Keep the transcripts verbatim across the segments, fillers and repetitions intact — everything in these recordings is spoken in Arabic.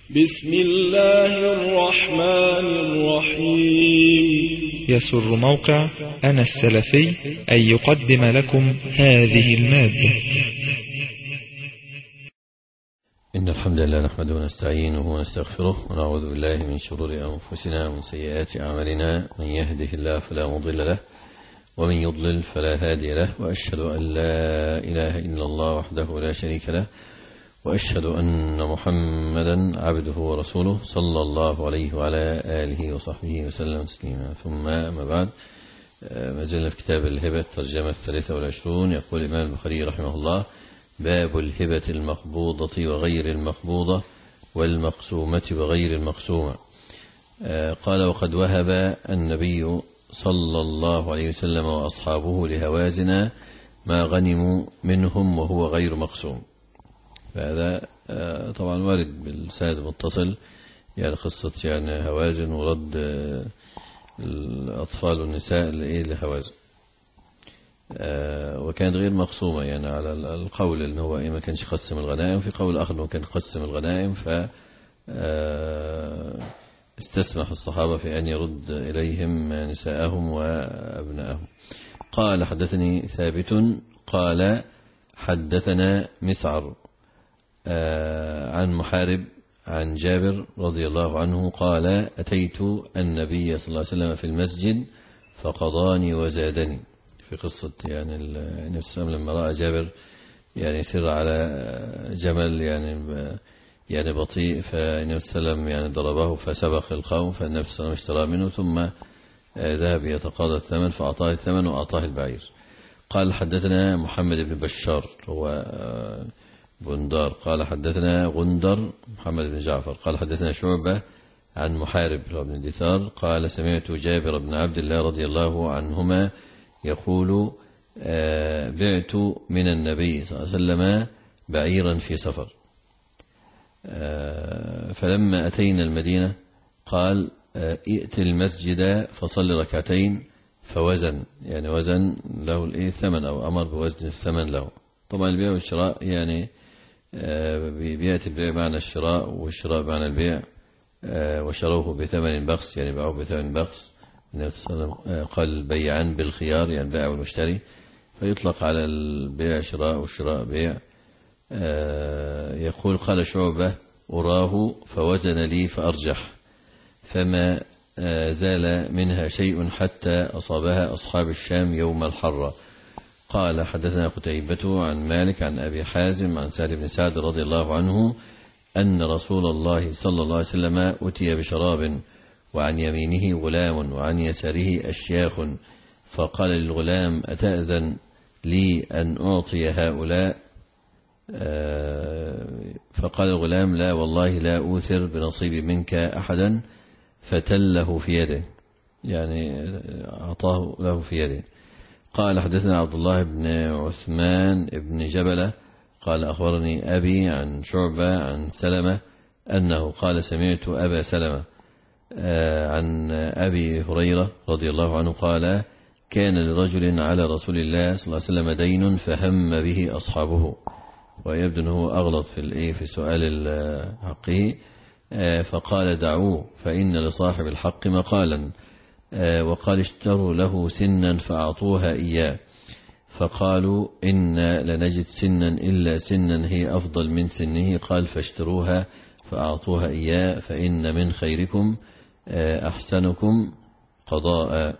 بسم الله الرحمن الرحيم. يسر موقع أنا السلفي أن يقدم لكم هذه المادة. إن الحمد لله نحمده ونستعينه ونستغفره ونعوذ بالله من شرور أنفسنا ومن سيئات أعمالنا. من يهده الله فلا مضل له ومن يضلل فلا هادي له، وأشهد أن لا إله إلا الله وحده لا شريك له، وأشهد أن محمدا عبده ورسوله صلى الله عليه وعلى آله وصحبه وسلم تسليما. ثم أما بعد، ما زلنا في كتاب الهبة الترجمة الثالثة والعشرون. يقول الإمام البخاري رحمه الله: باب الهبة المقبوضة وغير المقبوضة والمقسومة وغير المقسومة. قال: وقد وهب النبي صلى الله عليه وسلم وأصحابه لهوازن ما غنموا منهم وهو غير مقسوم. فهذا طبعا وارد بالسند المتصل، يعني قصة يعني هوازن ورد الأطفال والنساء لهوازن، وكان غير مقسومة، يعني على القول إن هو ما كانش قسم الغنائم، في قول آخر إنه كان قسم الغنائم ف استسمح الصحابة في أن يرد إليهم نساءهم وأبنائهم. قال: حدثني ثابت قال: حدثنا مسعر عن محارب عن جابر رضي الله عنه قال: أتيت النبي صلى الله عليه وسلم في المسجد فقضاني وزادني. في قصة يعني النبي صلى الله عليه وسلم لما رأى جابر يعني يسير على جمل يعني يعني بطيء، فالنبي صلى الله عليه وسلم يعني ضربه فسبق القوم، فالنبي صلى الله عليه وسلم اشترى منه ثم ذهب يتقاضى الثمن فأعطاه الثمن وأعطاه البعير. قال: حدثنا محمد بن بشار هو بندار قال: حدثنا غندر محمد بن جعفر قال: حدثنا شعبة عن محارب بن دثار قال: سمعت جابر بن عبد الله رضي الله عنهما يقول: بعت من النبي صلى الله عليه وسلم بعيرا في سفر، فلما أتينا المدينة قال: ائت المسجد فصل ركعتين، فوزن يعني وزن له الثمن أو أمر بوزن الثمن له. طبعا البيع والشراء يعني بيأتي البيع معنى الشراء والشراء معنى البيع، وشروه بثمن بخس يعني باعوه بثمن بخس. قال: البيعان بالخيار يعني البائع والمشتري، فيطلق على البيع شراء والشراء بيع. يقول: قال شعبة: أراه فوزن لي فأرجح، فما زال منها شيء حتى أصابها أصحاب الشام يوم الحرة. قال: حدثنا قتيبة عن مالك عن أبي حازم عن سهل بن سعد رضي الله عنه أن رسول الله صلى الله عليه وسلم أتي بشراب، وعن يمينه غلام وعن يساره أشياخ، فقال للغلام: أتأذن لي أن أعطي هؤلاء؟ فقال الغلام: لا والله لا أوثر بنصيب منك أحدا، فتله في يده يعني أعطاه له في يده. قال: حدثنا عبد الله بن عثمان بن جبلة قال: أخبرني أبي عن شعبة عن سلمة أنه قال: سمعت أبا سلمة عن أبي هريرة رضي الله عنه قال: كان لرجل على رسول الله صلى الله عليه وسلم دين فهم به أصحابه. ويبدو أنه أغلط في في سؤال حقه، فقال: دعوه فإن لصاحب الحق مقالا، وقال: اشتروا له سنا فأعطوها إياه، فقالوا: إن لنجد سنا إلا سنا هي أفضل من سنه، قال: فاشتروها فأعطوها إياه، فإن من خيركم أحسنكم قضاء.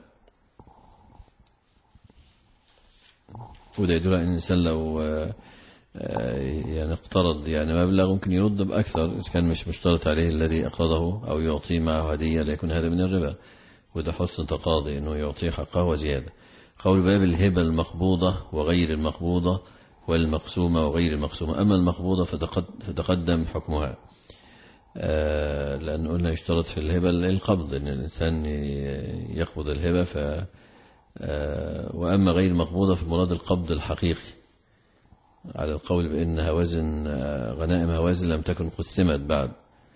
وده يدل على أن الإنسان لو يعني اقترض يعني مبلغ ممكن يرد بأكثر إذا كان مش مشترط عليه الذي أقرضه أو يعطيه معه هدية، ليكون هذا من الربا، وده حسن تقاضي أنه يعطيه حقه وزيادة. قول: باب الهبة المقبوضة وغير المقبوضة والمقسومة وغير المقسومة. أما المقبوضة فتقدم حكمها، لأن قلنا يشترط في الهبة القبض، أن الإنسان يقبض الهبة ف وأما غير المقبوضة في المراد القبض الحقيقي، على القول بأن هوازن غنائم هوازن لم تكن قسمت بعد،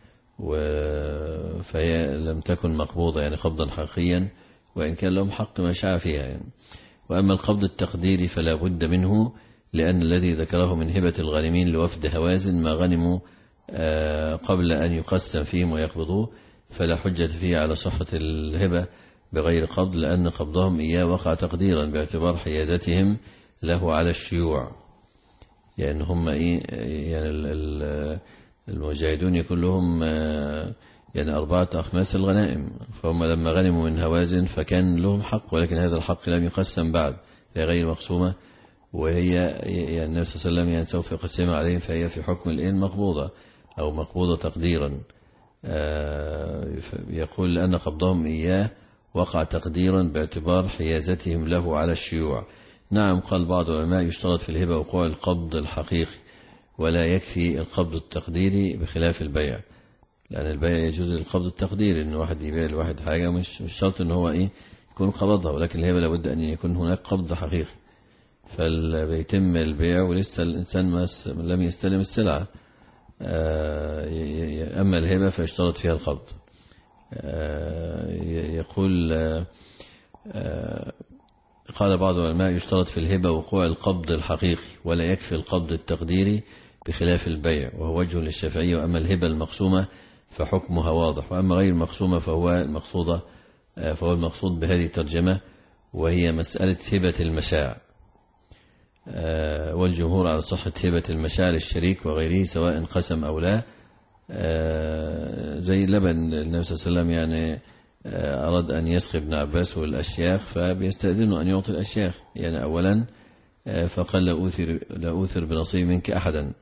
فهي لم تكن مقبوضة يعني قبضا حقيقيا، وإن كان لهم حق ما شاء فيها يعني. وأما القبض التقديري فلا بد منه، لأن الذي ذكره من هبة الغانمين لوفد هوازن ما غنموا قبل أن يقسم فيهم ويقبضوه فلا حجة فيه على صحة الهبة بغير قبض، لأن قبضهم إياه وقع تقديرا باعتبار حيازتهم له على الشيوع. يعني هم إيه يعني المجاهدون يكون لهم يعني أربعة أخماس الغنائم، فهم لما غنموا من هوازن فكان لهم حق، ولكن هذا الحق لم يقسم بعد، هي غير مقسومة، وهي يعني النبي صلى الله عليه وسلم يعني سوف يقسمها عليهم، فهي في حكم الإن مقبوضة أو مقبوضة تقديرا. يقول لأن قبضهم إياه وقع تقديرا باعتبار حيازتهم له على الشيوع. نعم، قال بعض العلماء يشترط في الهبة وقوع القبض الحقيقي ولا يكفي القبض التقديري بخلاف البيع، لأن البيع يجوز القبض التقديري، إن واحد يبيع لواحد حاجة مش مش شرط إن هو إيه يكون قبضها، ولكن الهبة لابد أن يكون هناك قبض حقيقي، فبيتم البيع ولسه الإنسان ما لم يستلم السلعة. أما الهبة فيشترط فيها القبض. يقول قال بعض العلماء يشترط في الهبة وقوع القبض الحقيقي ولا يكفي القبض التقديري بخلاف البيع، وهو وجه للشافعية. وأما الهبة المقسومة فحكمها واضح، وأما غير المقسومة فهو المقصودة فهو المقصود بهذه الترجمة، وهي مسألة هبة المشاع. والجمهور على صحة هبة المشاع للشريك وغيره سواء قسم أو لا. زي لبن النبي صلى الله عليه وسلم يعني أراد أن يسقي ابن عباس والأشياخ، فبيستأذنوا أن يعطي الأشياخ. يعني أولا فقال لا أوثر, لا أوثر بنصيب منك أحدا.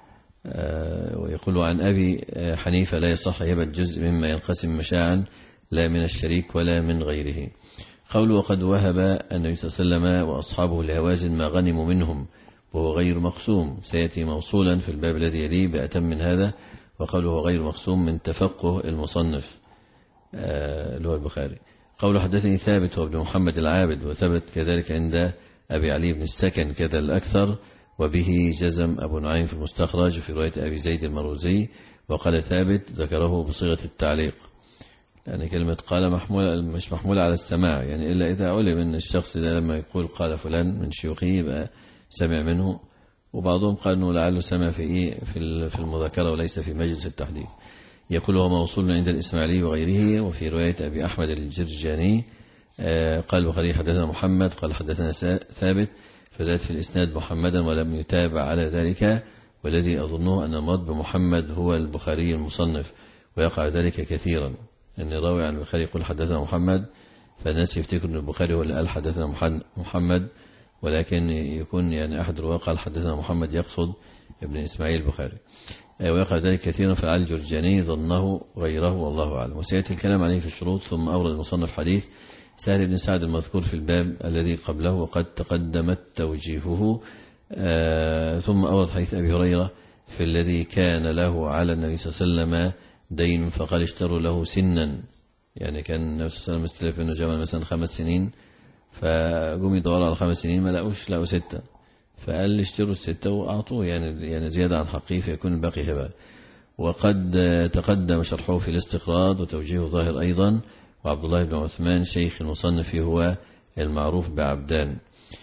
ويقول عن أبي حنيفة لا يصح هبة جزء مما ينقسم مشاعا لا من الشريك ولا من غيره. قوله وقد وهب النبي صلى الله عليه وسلم وأصحابه لهوازن ما غنموا منهم وهو غير مقسوم، سيأتي موصولا في الباب الذي يليه بأتم من هذا. وقوله غير مقسوم من تفقه المصنف اللي هو البخاري. قوله حدثني ثابت وابن محمد العابد، وثبت كذلك عند أبي علي بن السكن كذا الأكثر، وبه جزم أبو نعيم في المستخرج في رواية أبي زيد المروزي. وقال ثابت ذكره بصيغة التعليق، يعني كلمة قال محمولة مش محمولة على السماع، يعني إلا إذا علم أن الشخص ده لما يقول قال فلان من شيوخه يبقى سمع منه. وبعضهم قال أنه لعله سمع في إيه في المذاكرة وليس في مجلس التحديث. يقول هو موصول عند الإسماعيلي وغيره. وفي رواية أبي أحمد الجرجاني قال البخاري حدثنا محمد قال حدثنا ثابت، فزاد في الإسناد محمدا ولم يتابع على ذلك، والذي أظنه أن المراد بمحمد هو البخاري المصنف، ويقع ذلك كثيرا أن راوي عن البخاري يقول حدثنا محمد، فالناس يفتكر أن البخاري هو اللي قال حدثنا محمد، ولكن يكون يعني أحد الرواة قال حدثنا محمد يقصد ابن إسماعيل البخاري. ويقع ذلك كثيرا في علي الجرجاني ظنه غيره والله أعلم. وسيأتي الكلام عليه في الشروط. ثم أورد المصنف حديث سهل بن سعد المذكور في الباب الذي قبله وقد تقدمت توجيهه. ثم أورد حديث أبي هريرة في الذي كان له على النبي صلى الله عليه وسلم دين فقال اشتروا له سنا، يعني كان النبي صلى الله عليه وسلم مستلف منه جمل مثلا خمس سنين، فقوم يدوروا على خمس سنين ما لقوش، لقوا ستة، فقال اشتروا الستة وأعطوه يعني يعني زيادة عن حقه فيكون الباقي هبة. وقد تقدم شرحه في الاستقراض وتوجيهه ظاهر أيضا. وعبد الله بن عثمان شيخ المصنف هو المعروف بعبدان.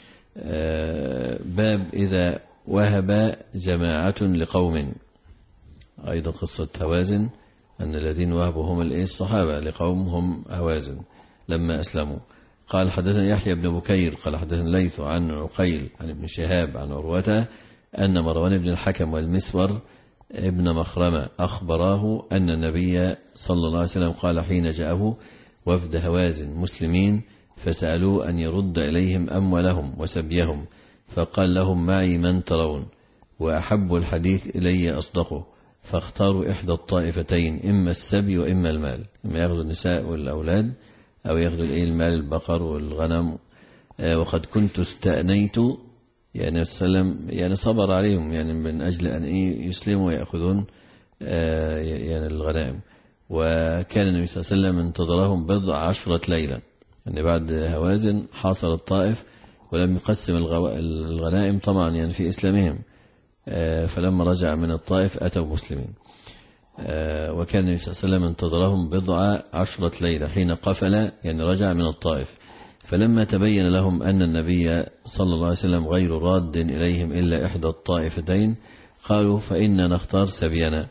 باب إذا وهب جماعة لقوم، أيضا قصة هوازن أن الذين وهبوا هم الصحابة لقوم هم هوازن لما أسلموا. قال حدثنا يحيى بن بكير قال حدثنا ليث عن عقيل عن ابن شهاب عن عروة أن مروان بن الحكم والمسور ابن مخرمة أخبراه أن النبي صلى الله عليه وسلم قال حين جاءه وفد هوازن مسلمين فسألوا أن يرد إليهم أموالهم وسبيهم، فقال لهم معي من ترون وأحب الحديث إلي أصدقه، فاختاروا إحدى الطائفتين إما السبي وإما المال، إما يأخذوا النساء والأولاد أو يأخذوا المال البقر والغنم. وقد كنت استأنيت يعني السلام يعني صبر عليهم يعني من أجل أن يسلموا ويأخذون يعني الغنائم. وكان النبي صلى الله عليه وسلم انتظرهم بضع عشرة ليلة، يعني بعد هوازن حاصر الطائف ولم يقسم الغنائم طبعا يعني في إسلامهم، فلما رجع من الطائف أتوا مسلمين. وكان النبي صلى الله عليه وسلم انتظرهم بضع عشرة ليلة حين قفل يعني رجع من الطائف، فلما تبين لهم أن النبي صلى الله عليه وسلم غير راد إليهم إلا إحدى الطائفتين قالوا فإننا نختار سبينا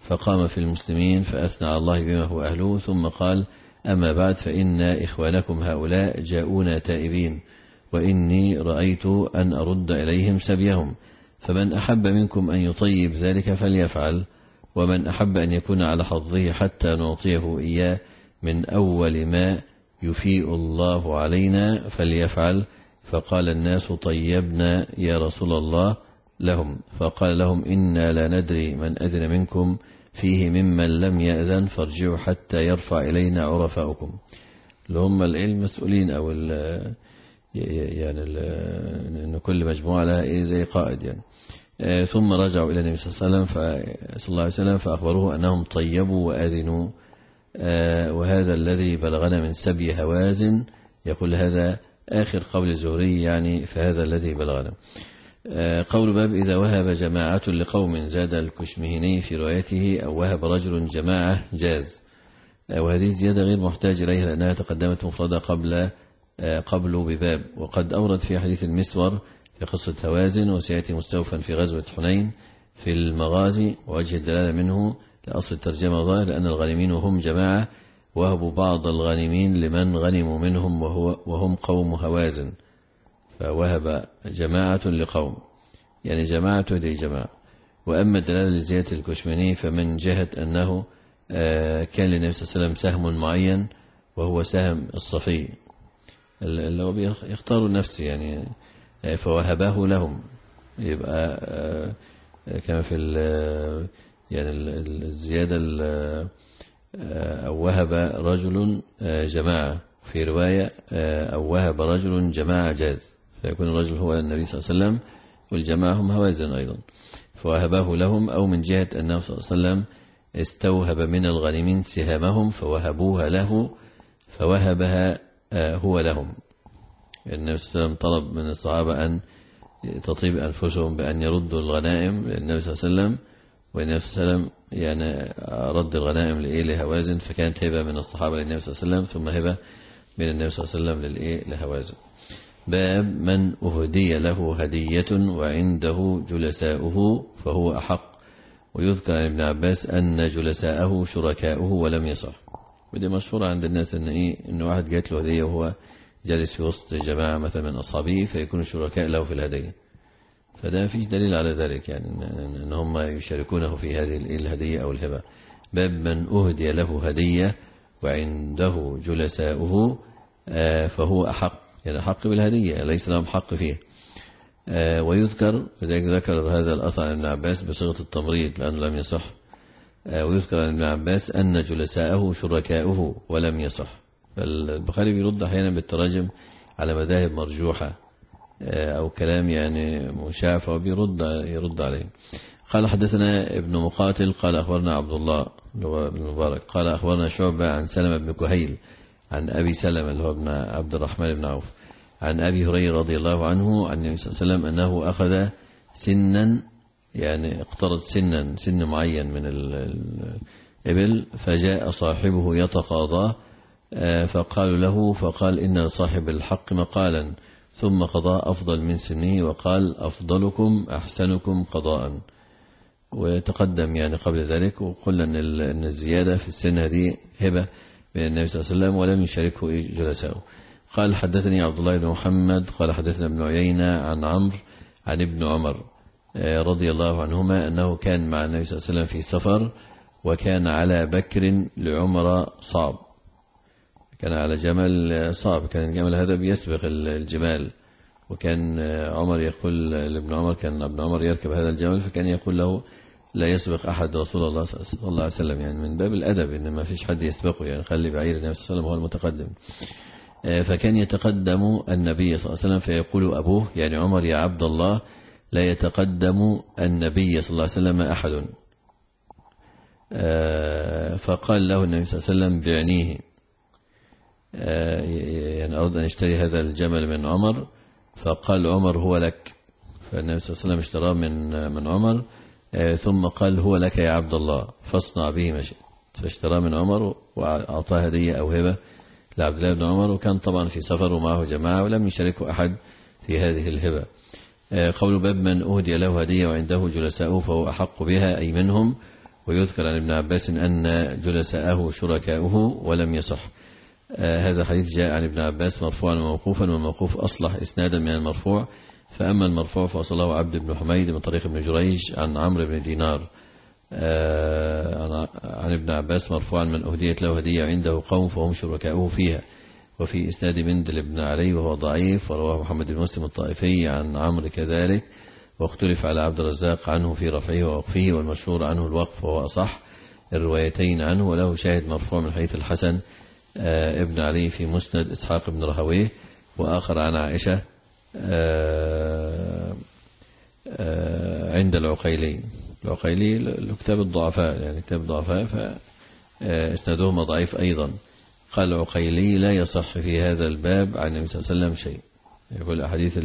فقام في المسلمين فأثنى على الله بما هو أهله، ثم قال: أما بعد، فإن إخوانكم هؤلاء جاءونا تائبين، وإني رأيت أن أرد إليهم سبيهم، فمن أحب منكم أن يطيب ذلك فليفعل، ومن أحب أن يكون على حظه حتى نعطيه إياه من أول ما يفيء الله علينا فليفعل. فقال الناس: طيبنا يا رسول الله لهم. فقال لهم: إنا لا ندري من أذن منكم فيه ممن لم يأذن، فارجعوا حتى يرفع إلينا عرفاؤكم، اللي هم المسؤولين أو ال يعني ال إن كل مجموعة لها إيه زي قائد يعني. آه ثم رجعوا إلى النبي صلى الله عليه وسلم صلى الله عليه وسلم فأخبروه أنهم طيبوا وأذنوا. آه وهذا الذي بلغنا من سبي هوازن، يقول هذا آخر قول الزهري يعني، فهذا الذي بلغنا. آه قول باب إذا وهب جماعة لقوم، زاد الكشمهني في روايته: أو وهب رجل جماعة جاز. آه وهذه زيادة غير محتاج إليها لأنها تقدمت مفردة قبل آه قبل بباب. وقد أورد في حديث المسور في قصة هوازن، وسيأتي مستوفا في غزوة حنين في المغازي. ووجه الدلالة منه لأصل الترجمة ظاهر، لأن الغانمين وهم جماعة وهبوا بعض الغانمين لمن غنموا منهم وهو وهم قوم هوازن، فوهب جماعة لقوم يعني جماعة هذه جماعة. وأما الدلالة لزيادة الكشمني فمن جهة أنه كان للنبي صلى الله عليه وسلم سهم معين وهو سهم الصفي اللي هو بيختاروا نفسه يعني، فوهبه لهم، يبقى كما في يعني الزيادة أو وهب رجل جماعة، في رواية أو وهب رجل جماعة جاز، فيكون الرجل هو النبي صلى الله عليه وسلم والجماعة هم هوازن أيضا، فوهبه لهم. أو من جهة أنه صلى الله عليه وسلم استوهب من الغانمين سهامهم فوهبوها له فوهبها هو لهم. النبي صلى الله عليه وسلم طلب من الصحابة أن تطيب أنفسهم بأن يردوا الغنائم للنبي صلى الله عليه وسلم، والنبي صلى الله عليه وسلم يعني رد الغنائم لإيه لهوازن، فكانت هبة من الصحابة للنبي صلى الله عليه وسلم ثم هبة من النبي صلى الله عليه وسلم للإيه لهوازن. باب من أهدي له هدية وعنده جلساؤه فهو أحق. ويذكر عن ابن عباس أن جلساءه شركاؤه ولم يصح. ودي مشهورة عند الناس أن إيه إن واحد جات له هدية وهو جالس في وسط جماعة مثلا من أصحابه فيكون شركاء له في الهدية، فده ما فيش دليل على ذلك يعني أن هم يشاركونه في هذه الهدية أو الهبة. باب من أهدي له هدية وعنده جلساؤه فهو أحق، يعني أحق بالهدية ليس لهم حق فيه. ويذكر ذكر هذا الأثر عن ابن عباس بصيغة التمريض لأنه لم يصح. ويذكر عن ابن عباس أن جلساءه شركاؤه ولم يصح. فالبخاري بيرد أحيانا بالتراجم على مذاهب مرجوحة أو كلام يعني مشاع فبيرد يرد عليه. قال حدثنا ابن مقاتل قال أخبرنا عبد الله اللي هو ابن مبارك قال أخبرنا شعبة عن سلمة بن كهيل عن أبي سلمة اللي هو ابن عبد الرحمن بن عوف عن أبي هريرة رضي الله عنه عن النبي صلى الله عليه وسلم أنه أخذ سنا يعني اقترض سنا سن معين من الإبل، فجاء صاحبه يتقاضاه فقالوا له فقال إن لصاحب الحق مقالا، ثم قضى أفضل من سنه وقال أفضلكم أحسنكم قضاء. وتقدم يعني قبل ذلك وقلنا أن الزيادة في السن هذه هبة من النبي صلى الله عليه وسلم ولم يشاركه جلساؤه. قال حدثني عبد الله بن محمد قال حدثنا ابن عيينة عن عمرو عن ابن عمر رضي الله عنهما أنه كان مع النبي صلى الله عليه وسلم في سفر، وكان على بكر لعمر صعب، كان على جمل صعب، كان الجمل هذا بيسبق الجمال، وكان عمر يقول لابن عمر كان ابن عمر يركب هذا الجمل فكان يقول له لا يسبق أحد رسول الله صلى الله عليه وسلم، يعني من باب الأدب إن ما فيش حد يسبقه، يعني خلي بعير النبي صلى الله عليه وسلم هو المتقدم. فكان يتقدم النبي صلى الله عليه وسلم فيقول أبوه يعني عمر يا عبد الله لا يتقدم النبي صلى الله عليه وسلم أحد. فقال له النبي صلى الله عليه وسلم بعنيه، يعني أرد أن يشتري هذا الجمل من عمر، فقال عمر هو لك، فالنبي صلى الله عليه وسلم اشتراه من من عمر ثم قال هو لك يا عبد الله فاصنع به ما شئت، فاشتراه من عمر وأعطاه هدية أو هبة لعبد الله بن عمر، وكان طبعا في سفر ومعه جماعة ولم يشاركه أحد في هذه الهبة. قول باب من أهدي له هدية وعنده جلساؤه فهو أحق بها أي منهم، ويذكر عن ابن عباس أن جلساءه شركاؤه ولم يصح. آه هذا حديث جاء عن ابن عباس مرفوعا وموقوفا، والموقوف أصلح إسنادا من المرفوع، فأما المرفوع فأصله عبد بن حميد من طريق ابن جريج عن عمرو بن دينار آه عن ابن عباس مرفوعا: من أهديت له هدية عنده قوم فهم شركاؤه فيها. وفي إسناد مندل بن علي وهو ضعيف، ورواه محمد بن مسلم الطائفي عن عمرو كذلك، واختلف على عبد الرزاق عنه في رفعه ووقفه، والمشهور عنه الوقف وهو أصح الروايتين عنه، وله شاهد مرفوع من حديث الحسن آه ابن علي في مسند إسحاق بن راهويه، وآخر عن عائشة آه آه عند العقيلي. العقيلي لكتاب الضعفاء، يعني كتاب الضعفاء، فإسنادهما ضعيف أيضا. قال العقيلي: لا يصح في هذا الباب عن النبي صلى الله عليه وسلم شيء. يقول أحاديث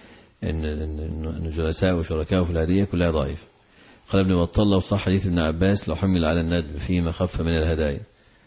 أن جلساء وشركاء في الهدية كلها ضعيف. قال ابن بطال: لو صح حديث ابن عباس لو حمل على الندب فيما خف من الهدايا.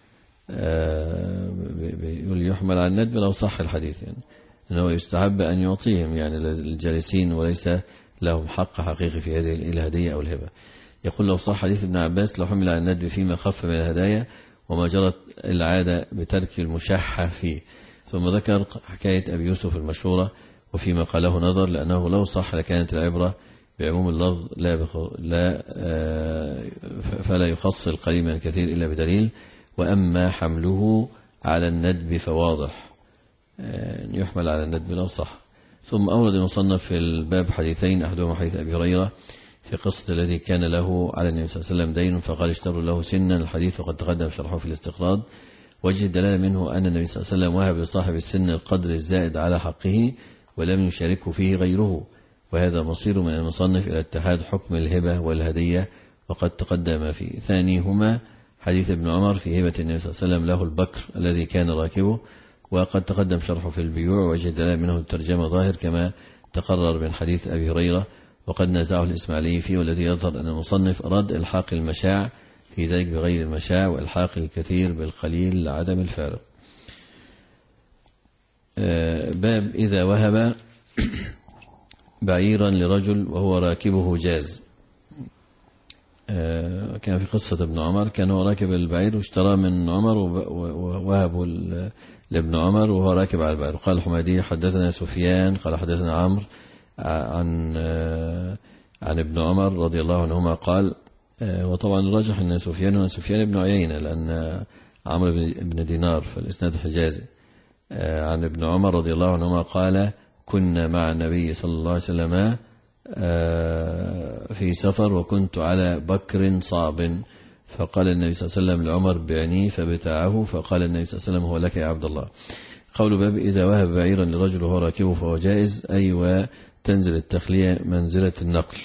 بيقول يحمل على الندب لو صح الحديث، يعني أنه يستحب أن يعطيهم يعني للجالسين وليس لهم حق حقيقي في هذه الهدية أو الهبة. يقول: لو صح حديث ابن عباس لو حمل على الندب فيما خف من الهدايا وما جرت العادة بترك المشحة فيه. ثم ذكر حكاية أبي يوسف المشهورة وفيما قاله نظر، لأنه لو صح لكانت العبرة بعموم اللفظ لا, بخ... لا فلا يخص القليل من الكثير إلا بدليل، وأما حمله على الندب فواضح يحمل على الندب لو صح. ثم أورد المصنف في الباب حديثين، أحدهما حديث أبي هريرة في قصة الذي كان له على النبي صلى الله عليه وسلم دين فقال اشتروا له سنا، الحديث وقد تقدم شرحه في الاستقراض. وجه الدلالة منه أن النبي صلى الله عليه وسلم وهب لصاحب السن القدر الزائد على حقه ولم يشاركه فيه غيره، وهذا مصير من المصنف إلى اتحاد حكم الهبة والهدية وقد تقدم فيه. ثانيهما حديث ابن عمر في هبة النبي صلى الله عليه وسلم له البكر الذي كان راكبه، وقد تقدم شرحه في البيوع. وجه الدلالة منه الترجمة ظاهر كما تقرر من حديث أبي هريرة، وقد نزعه الإسماعيلي فيه، والذي يظهر أن المصنف أراد إلحاق المشاع في ذلك بغير المشاع، وإلحاق الكثير بالقليل لعدم الفارق. باب إذا وهب بعيرا لرجل وهو راكبه جاز. كان في قصة ابن عمر، كان هو راكب البعير واشترى من عمر ووهبه لابن عمر وهو راكب على البعير. قال الحميدي: حدثنا سفيان قال حدثنا عمرو عن عن ابن عمر رضي الله عنهما قال، وطبعا الراجح أن سفيان هو سفيان بن عيينة لأن عمرو بن دينار فالإسناد حجازي، عن ابن عمر رضي الله عنهما قال: كنا مع النبي صلى الله عليه وسلم في سفر وكنت على بكر صعب، فقال النبي صلى الله عليه وسلم لعمر: بعني، فبتاعه، فقال النبي صلى الله عليه وسلم: هو لك يا عبد الله. قول باب إذا وهب بعيرا لرجل وهو راكبه فهو جائز، أي أيوة تنزل التخلية منزلة النقل.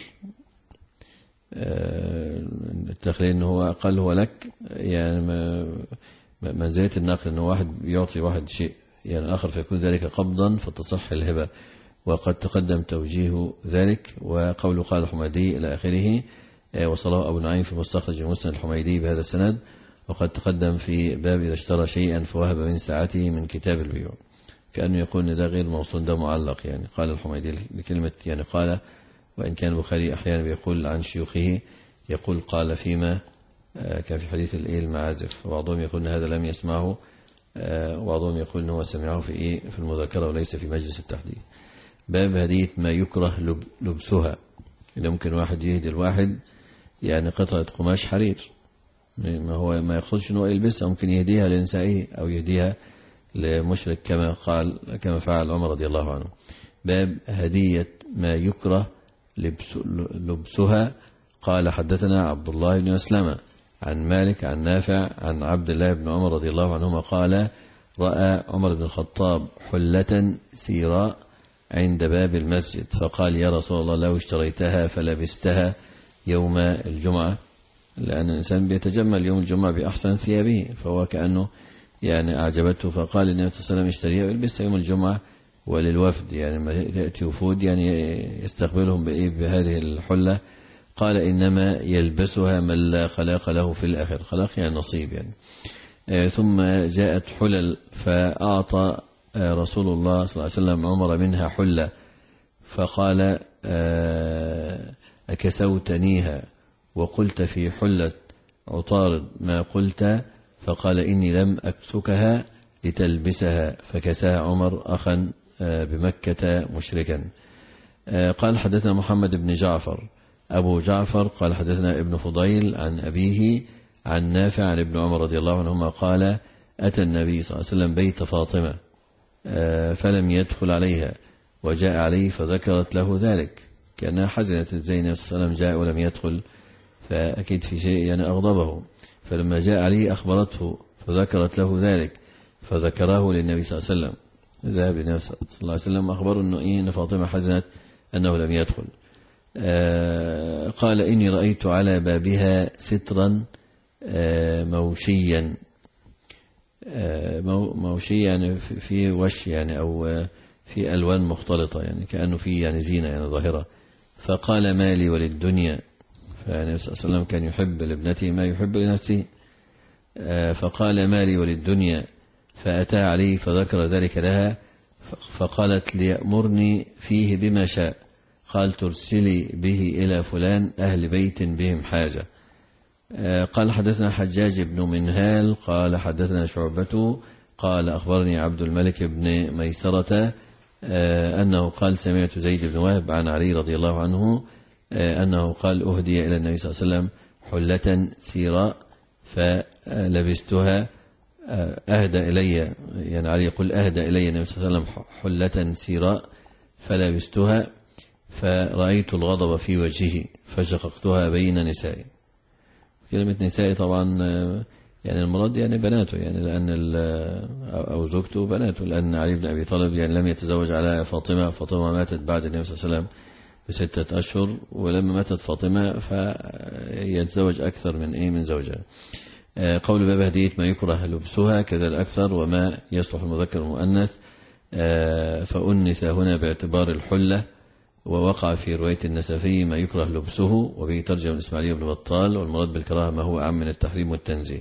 التخلية أنه هو قال هو لك، يعني منزلة النقل أنه واحد يعطي واحد شيء يعني آخر فيكون ذلك قبضا فتصح الهبة، وقد تقدم توجيه ذلك. وقول قال الحميدي إلى آخره وصله أبو نعيم في مستخرج المسند الحميدي بهذا السند، وقد تقدم في باب إذا اشترى شيئا فوهب من ساعته من كتاب البيوع، كأنه يقول إن ده غير موصول، ده معلق. يعني قال الحميدي لكلمة يعني قال، وإن كان البخاري أحيانا بيقول عن شيوخه يقول قال فيما كان في حديث الإيه المعازف، وبعضهم يقول إن هذا لم يسمعه، وبعضهم يقول إن هو سمعه في إيه في المذاكرة وليس في مجلس التحديث. باب هدية ما يكره لبسها، إذا ممكن واحد يهدي الواحد يعني قطعة قماش حرير، ما هو ما يقصدش إنه يلبسها، ممكن يهديها لنسائه أو يهديها لمشرك كما قال كما فعل عمر رضي الله عنه. باب هدية ما يكره لبسها. قال حدثنا عبد الله بن مسلمة عن مالك عن نافع عن عبد الله بن عمر رضي الله عنهما قال: رأى عمر بن الخطاب حلة سيراء عند باب المسجد، فقال: يا رسول الله لو اشتريتها فلبستها يوم الجمعة، لأن الإنسان بيتجمل يوم الجمعة بأحسن ثيابه، فهو كأنه يعني أعجبته، فقال النبي صلى الله عليه وسلم: اشتريها ويلبسها يوم الجمعة وللوفد، يعني ما يأتي وفود يعني يستقبلهم بإيه بهذه الحلة. قال: إنما يلبسها من لا خلاق له في الآخر، خلاق يعني نصيب يعني. آه ثم جاءت حلل فأعطى آه رسول الله صلى الله عليه وسلم عمر منها حلة، فقال: آه أكسوتنيها وقلت في حلة عطارد ما قلت؟ فقال إني لم أكسكها لتلبسها، فكساها عمر أخا بمكة مشركا. قال حدثنا محمد بن جعفر أبو جعفر قال حدثنا ابن فضيل عن أبيه عن نافع عن ابن عمر رضي الله عنهما قال أتى النبي صلى الله عليه وسلم بيت فاطمة فلم يدخل عليها، وجاء عليه فذكرت له ذلك، كأنها حزنت زينب صلى الله عليه وسلم جاء ولم يدخل، فأكيد في شيء يعني أغضبه، فلما جاء عليه أخبرته فذكرت له ذلك فذكره للنبي صلى الله عليه وسلم. ذهب للنبي صلى الله عليه وسلم أخبره أنه إيه أن فاطمة حزنت أنه لم يدخل. آه قال إني رأيت على بابها سترا آه موشيا آه موشي يعني في وش يعني أو في ألوان مختلطة يعني كأنه في يعني زينة يعني ظاهرة. فقال ما لي وللدنيا، فالنبي صلى الله عليه وسلم كان يحب لابنته ما يحب لنفسه. آه فقال ما لي وللدنيا، فأتى عليه فذكر ذلك لها، فقالت ليأمرني فيه بما شاء. قال ترسلي به إلى فلان أهل بيت بهم حاجة. قال حدثنا حجاج بن منهال قال حدثنا شعبة قال أخبرني عبد الملك بن ميسرة أنه قال سمعت زيد بن وهب عن علي رضي الله عنه أنه قال أهدي إلى النبي صلى الله عليه وسلم حلة سيراء فلبستها. أهدى إلي يعني علي يقول أهدى إلي النبي صلى الله عليه وسلم حلة سيراء فلبستها فرأيت الغضب في وجهه فشققتها بين نسائي. كلمة نسائي طبعا يعني المراد يعني بناته يعني لأن أو زوجته بناته، لأن علي بن أبي طالب يعني لم يتزوج على فاطمة. فاطمة ماتت بعد النبي صلى الله عليه وسلم بستة أشهر، ولما ماتت فاطمة فيتزوج أكثر من إيه من زوجها. قول باب هدية ما يكره لبسها كذا الأكثر وما يصلح المذكر والمؤنث، فأنث هنا باعتبار الحلة، ووقع في رواية النسفي ما يكره لبسه، وبه ترجم الإسماعيلي بن بطال، والمراد بالكراهة ما هو أعم من التحريم والتنزيه.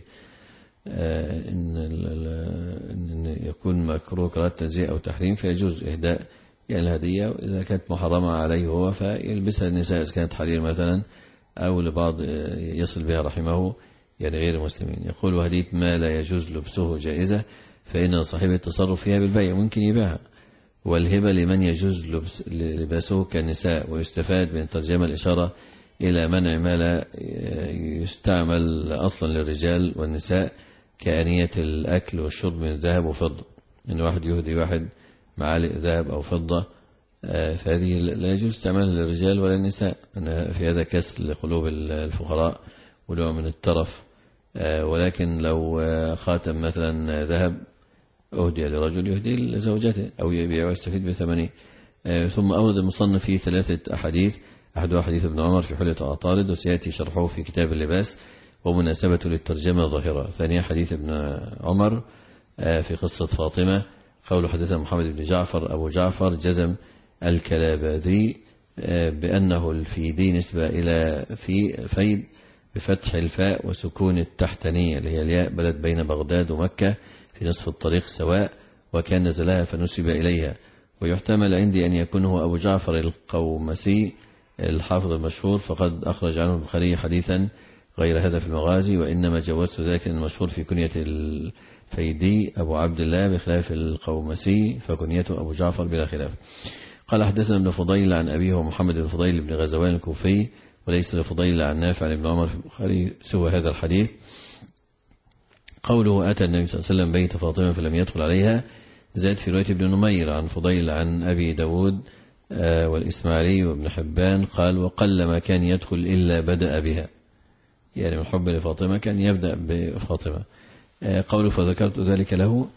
إن يكون مكروه كراهة تنزيه أو تحريم فيجوز إهداء يعني الهدية، إذا كانت محرمة عليه هو فيلبسها النساء إذا كانت حرير مثلا أو لبعض يصل بها رحمه يعني غير المسلمين. يقول وهدية ما لا يجوز لبسه جائزة، فإن صاحب التصرف فيها بالبيع ممكن يبيعها. والهبة لمن يجوز لباسه كالنساء. ويستفاد من ترجمة الإشارة إلى منع ما لا يستعمل أصلا للرجال والنساء كآنية الأكل والشرب من الذهب وفضة، إن واحد يهدي واحد معالق ذهب أو فضة، فهذه لا يجوز استعمالها للرجال ولا النساء، أن في هذا كسر لقلوب الفقراء ونوع من الترف. ولكن لو خاتم مثلا ذهب أهدي لرجل يهدي لزوجته أو يبيع ويستفيد بثمنه. ثم أورد المصنف في ثلاثة أحاديث، أحدها حديث ابن عمر في حلية عطارد وسيأتي شرحه في كتاب اللباس ومناسبة للترجمة الظاهرة. ثانيا حديث ابن عمر في قصة فاطمة، قول حدثنا محمد بن جعفر أبو جعفر جزم الكلابذي بأنه الفيدي نسبة إلى في فيد بفتح الفاء وسكون التحتانية اللي هي الياء، بلد بين بغداد ومكة في نصف الطريق سواء، وكان نزلها فنسب إليها. ويحتمل عندي أن يكون هو أبو جعفر القومسي الحافظ المشهور، فقد أخرج عنه البخاري حديثا غير هذا في المغازي، وإنما جوزت ذلك المشهور في كنية الفيدي أبو عبد الله بخلاف القومسي فكنيته أبو جعفر بلا خلاف. قال حدثنا ابن فضيل عن أبيه ومحمد بن فضيل بن غزوان الكوفي، وليس لفضيل عن نافع عن ابن عمر في البخاري سوى هذا الحديث. قوله أتى النبي صلى الله عليه وسلم بيت فاطمة فلم يدخل عليها، زاد في رواية ابن نمير عن فضيل عن أبي داود والإسماعيلي وابن حبان قال وقل ما كان يدخل إلا بدأ بها، يعني من حب لفاطمة كان يبدأ بفاطمة. قوله فذكرت ذلك له،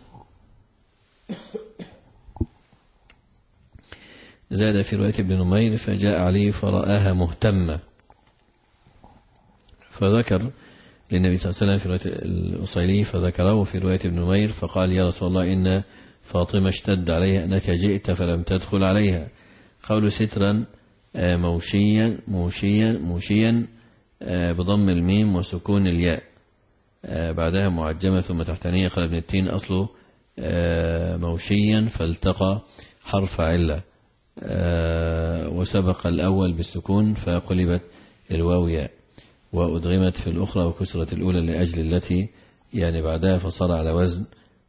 زاد في رواية ابن نمير فجاء عليه فرآها مهتمة، فذكر للنبي صلى الله عليه وسلم في رواية الأصيلي فذكره في رواية ابن نمير فقال يا رسول الله إن فاطمة اشتد عليها أنك جئت فلم تدخل عليها. قول سترا موشيا موشيا موشيا بضم الميم وسكون الياء بعدها معجمة ثم تحتانية. قال ابن التين أصله موشيا فالتقى حرف علة وسبق الأول بالسكون فقلبت الواو ياء. وأدغمت في الأخرى وكسرت الأولى لأجل التي يعني بعدها، فصار على وزن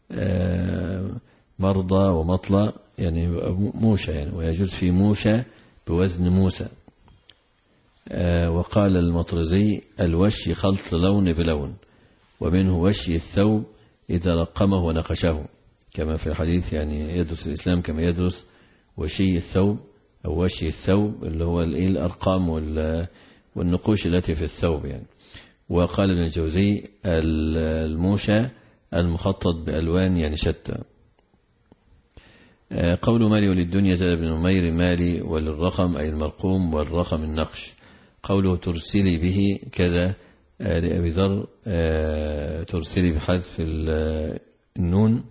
مرضى ومطلى يعني موشى يعني، ويجوز في موشى بوزن موسى. وقال المطرزي الوشي خلط لون بلون، ومنه وشي الثوب إذا رقمه ونقشه، كما في الحديث يعني يدرس الإسلام كما يدرس وشي الثوب أو وشي الثوب اللي هو الأرقام والنقوش التي في الثوب يعني. وقال ابن الجوزي الموشى المخطط بألوان يعني شتى. قول مالي وللدنيا زاد بن نمير مالي وللرقم أي المرقوم، والرقم النقش. قوله ترسلي به كذا لأبي ذر ترسلي بحذف النون،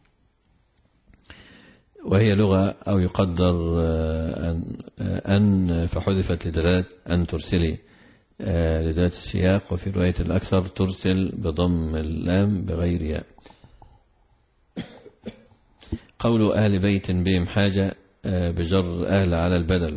وهي لغة أو يقدر أن فحذفت لدلالة أن ترسلي لدلالة السياق، وفي رواية الأكثر ترسل بضم اللام بغير ياء. قول أهل بيت بهم حاجة بجر أهل على البدل،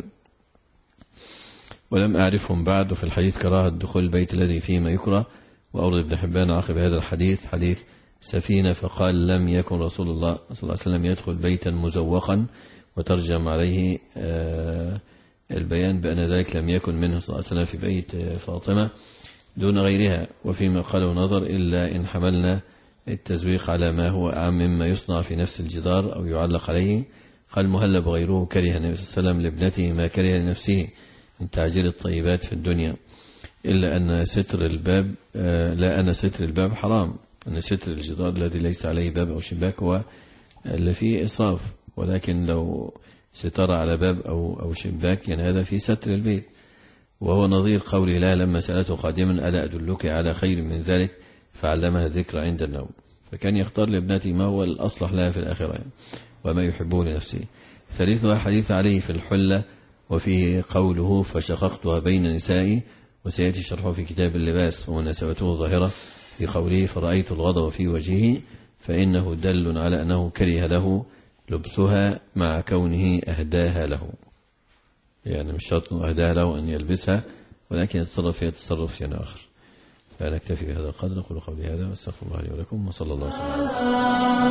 ولم أعرفهم بعد. في الحديث كراهة دخول البيت الذي فيه ما يكره. وأورد ابن حبان عقب هذا الحديث حديث سفينة فقال لم يكن رسول الله صلى الله عليه وسلم يدخل بيتا مزوقا، وترجم عليه البيان بأن ذلك لم يكن منه صلى الله عليه وسلم في بيت فاطمة دون غيرها. وفيما قاله نظر إلا إن حملنا التزويق على ما هو أعم مما يصنع في نفس الجدار أو يعلق عليه. قال مهلب غيره كره النبي صلى الله عليه وسلم لابنته ما كره لنفسه من تعجيل الطيبات في الدنيا، إلا أن ستر الباب لا أن ستر الباب حرام، أن ستر الجدار الذي ليس عليه باب أو شباك هو اللي فيه إصراف، ولكن لو ستر على باب أو أو شباك يعني هذا في ستر البيت. وهو نظير قوله لا لما سألته قادما ألا أدلك على خير من ذلك فعلمها الذكر عند النوم. فكان يختار لابنته ما هو الأصلح لها في الآخرة يعني وما يحبه لنفسه. ثالثها حديث عليه في الحلة، وفيه قوله فشققتها بين نسائي، وسيأتي شرحه في كتاب اللباس، ومناسبته ظاهرة في قوله فرأيت الغضب في وجهه، فإنه دل على أنه كره له لبسها مع كونه أهداها له، يعني مش شرط أهداها له أن يلبسها، ولكن يتصرف فيها تصرف يعني آخر. فنكتفي بهذا القدر. أقول قولي هذا واستغفر الله لي ولكم، وصلى الله وسلم.